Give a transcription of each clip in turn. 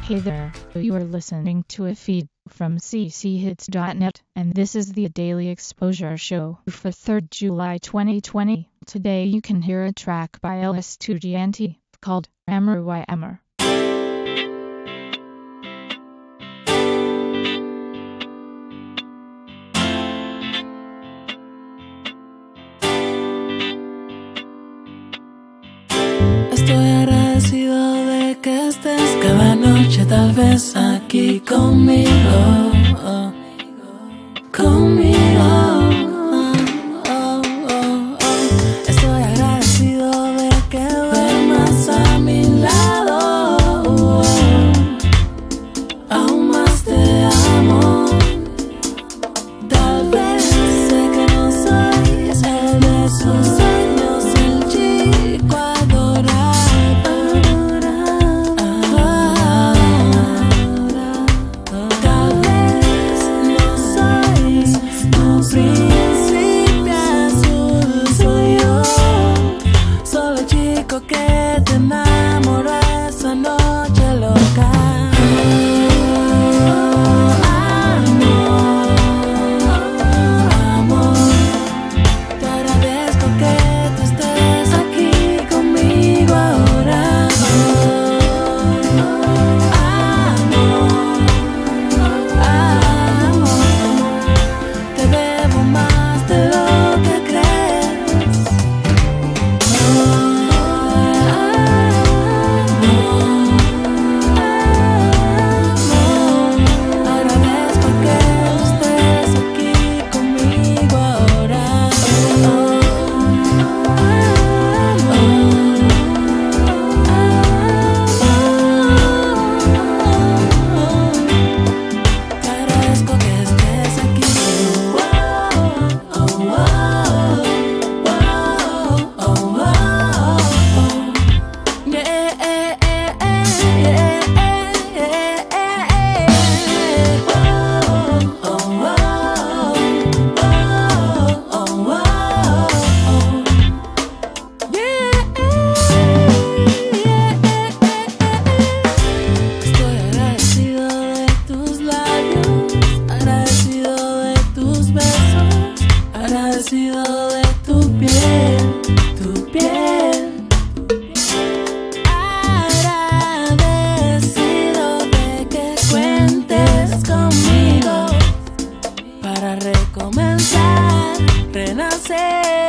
Hey there, you are listening to a feed from cchits.net, and this is the Daily Exposure Show for 3rd July 2020. Today you can hear a track by El Estudiante called Amor y Amor. Estoy agradecido de que estés cada noche tal vez aquí conmigo, Estoy agradecido de que duermas a mi lado, aún más te amo. Tal vez sé que no soy el de esos sueños, el chico adorado. Tal vez no soy tu príncipe azul, soy yo, solo el chico que te enamoró esa noche loca. Agradecido de tu piel, agradecido de que cuentes conmigo para recomenzar, renacer.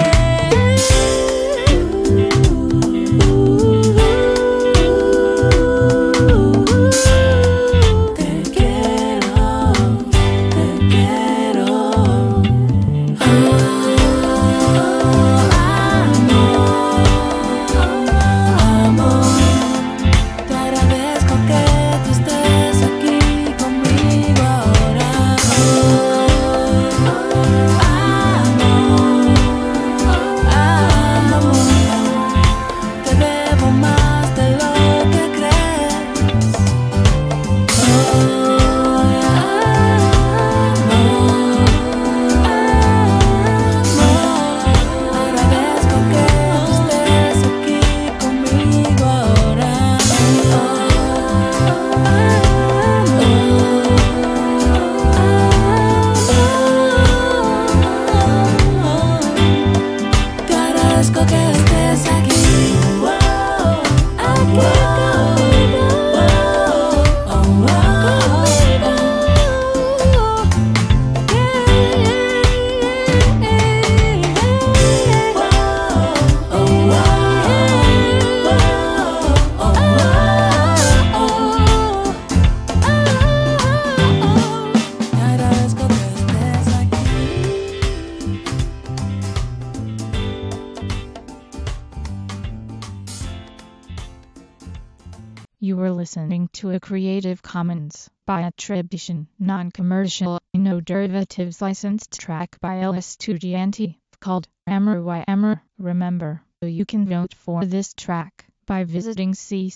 You were listening to a Creative Commons by attribution, non-commercial, no derivatives licensed track by El Estudiante called Amor y Amor. Remember, you can vote for this track by visiting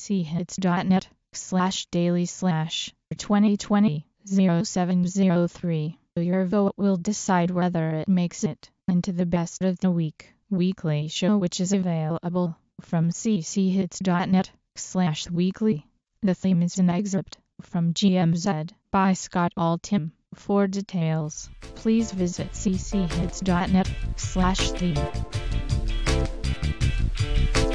cchits.net/daily/2020-0703. Your vote will decide whether it makes it into the Best of the Week weekly show, which is available from cchits.net/weekly. The theme is an excerpt from GMZ by Scott Altham. For details, please visit cchits.net/theme.